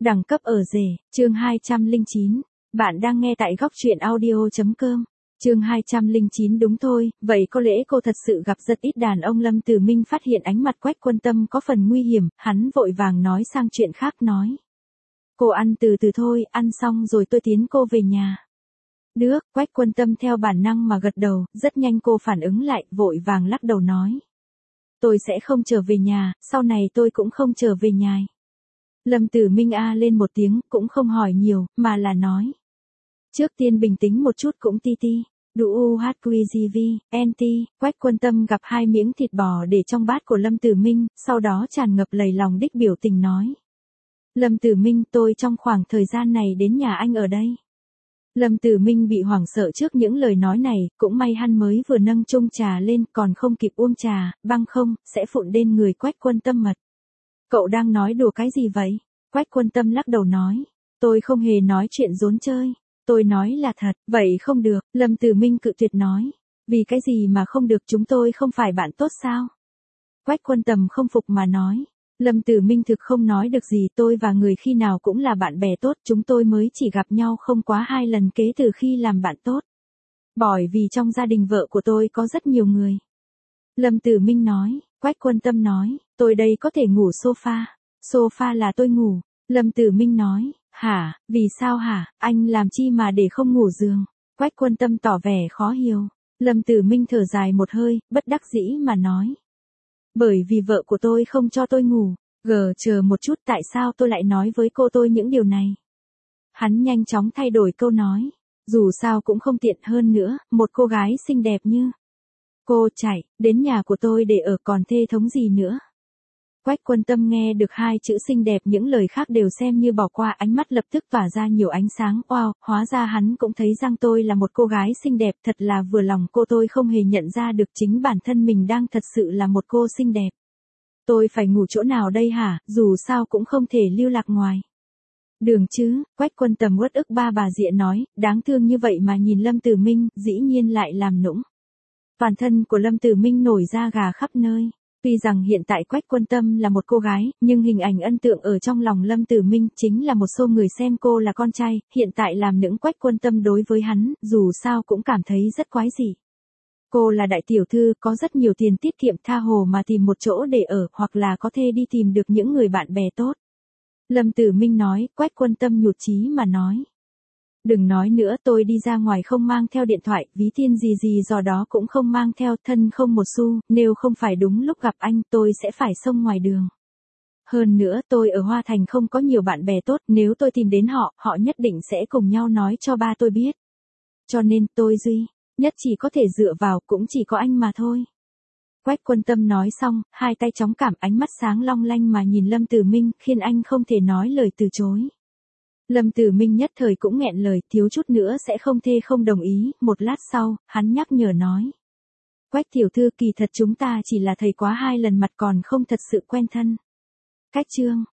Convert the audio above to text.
Đẳng cấp ở rể, chương 209. Bạn đang nghe tại góc truyện audio.com. Chương 209 đúng thôi, vậy có lẽ cô thật sự gặp rất ít đàn ông. Lâm Tử Minh phát hiện ánh mặt Quách Quân Tâm có phần nguy hiểm, hắn vội vàng nói sang chuyện khác nói. Cô ăn từ từ thôi, ăn xong rồi tôi tiến cô về nhà. Được, Quách Quân Tâm theo bản năng mà gật đầu, rất nhanh cô phản ứng lại, vội vàng lắc đầu nói. Tôi sẽ không trở về nhà, sau này tôi cũng không trở về nhà. Lâm Tử Minh a lên một tiếng, cũng không hỏi nhiều, mà là nói. Trước tiên bình tĩnh một chút cũng ti ti. Đủ UHQGV, NT, Quách Quân Tâm gặp 2 miếng thịt bò để trong bát của Lâm Tử Minh, sau đó tràn ngập lầy lòng đích biểu tình nói. Lâm Tử Minh, tôi trong khoảng thời gian này đến nhà anh ở đây. Lâm Tử Minh bị hoảng sợ trước những lời nói này, cũng may hắn mới vừa nâng chung trà lên, còn không kịp uống trà, băng không, sẽ phụn đến người Quách Quân Tâm mật. Cậu đang nói đùa cái gì vậy? Quách Quân Tâm lắc đầu nói. Tôi không hề nói chuyện giỡn chơi. Tôi nói là thật, vậy không được, Lâm Tử Minh cự tuyệt nói. Vì cái gì mà không được, chúng tôi không phải bạn tốt sao? Quách Quân Tâm không phục mà nói. Lâm Tử Minh thực không nói được gì, tôi và người khi nào cũng là bạn bè tốt, chúng tôi mới chỉ gặp nhau không quá 2 lần kể từ khi làm bạn tốt. Bởi vì trong gia đình vợ của tôi có rất nhiều người. Lâm Tử Minh nói, Quách Quân Tâm nói, tôi đây có thể ngủ sofa. Sofa là tôi ngủ. Lâm Tử Minh nói, hả, vì sao hả, anh làm chi mà để không ngủ giường? Quách Quân Tâm tỏ vẻ khó hiểu. Lâm Tử Minh thở dài một hơi, bất đắc dĩ mà nói. Bởi vì vợ của tôi không cho tôi ngủ. Chờ một chút, tại sao tôi lại nói với cô tôi những điều này? Hắn nhanh chóng thay đổi câu nói. Dù sao cũng không tiện, hơn nữa, một cô gái xinh đẹp như cô chạy đến nhà của tôi để ở còn thê thống gì nữa. Quách Quân Tâm nghe được 2 chữ xinh đẹp, những lời khác đều xem như bỏ qua, ánh mắt lập tức tỏa ra nhiều ánh sáng. Wow, hóa ra hắn cũng thấy rằng tôi là một cô gái xinh đẹp, thật là vừa lòng. Cô tôi không hề nhận ra được chính bản thân mình đang thật sự là một cô xinh đẹp. Tôi phải ngủ chỗ nào đây hả, dù sao cũng không thể lưu lạc ngoài đường chứ. Quách Quân Tâm uất ức ba bà dịa nói, đáng thương như vậy mà nhìn Lâm Tử Minh, dĩ nhiên lại làm nũng. Toàn thân của Lâm Tử Minh nổi da gà khắp nơi. Tuy rằng hiện tại Quách Quân Tâm là một cô gái, nhưng hình ảnh ấn tượng ở trong lòng Lâm Tử Minh chính là một số người xem cô là con trai, hiện tại làm nũng Quách Quân Tâm đối với hắn, dù sao cũng cảm thấy rất quái dị. Cô là đại tiểu thư, có rất nhiều tiền tiết kiệm, tha hồ mà tìm một chỗ để ở, hoặc là có thể đi tìm được những người bạn bè tốt. Lâm Tử Minh nói, Quách Quân Tâm nhụt chí mà nói. Đừng nói nữa, tôi đi ra ngoài không mang theo điện thoại, ví tiền gì do đó cũng không mang theo, thân không một xu, nếu không phải đúng lúc gặp anh tôi sẽ phải xông ngoài đường. Hơn nữa tôi ở Hoa Thành không có nhiều bạn bè tốt, nếu tôi tìm đến họ, họ nhất định sẽ cùng nhau nói cho ba tôi biết. Cho nên tôi duy nhất chỉ có thể dựa vào cũng chỉ có anh mà thôi. Quách Quân Tâm nói xong, 2 tay chóng cảm, ánh mắt sáng long lanh mà nhìn Lâm Tử Minh, khiến anh không thể nói lời từ chối. Lâm Tử Minh nhất thời cũng nghẹn lời, thiếu chút nữa sẽ không thê không đồng ý. Một lát sau, hắn nhắc nhở nói. Quách tiểu thư, kỳ thật chúng ta chỉ là thầy quá 2 lần mặt, còn không thật sự quen thân. Cách chương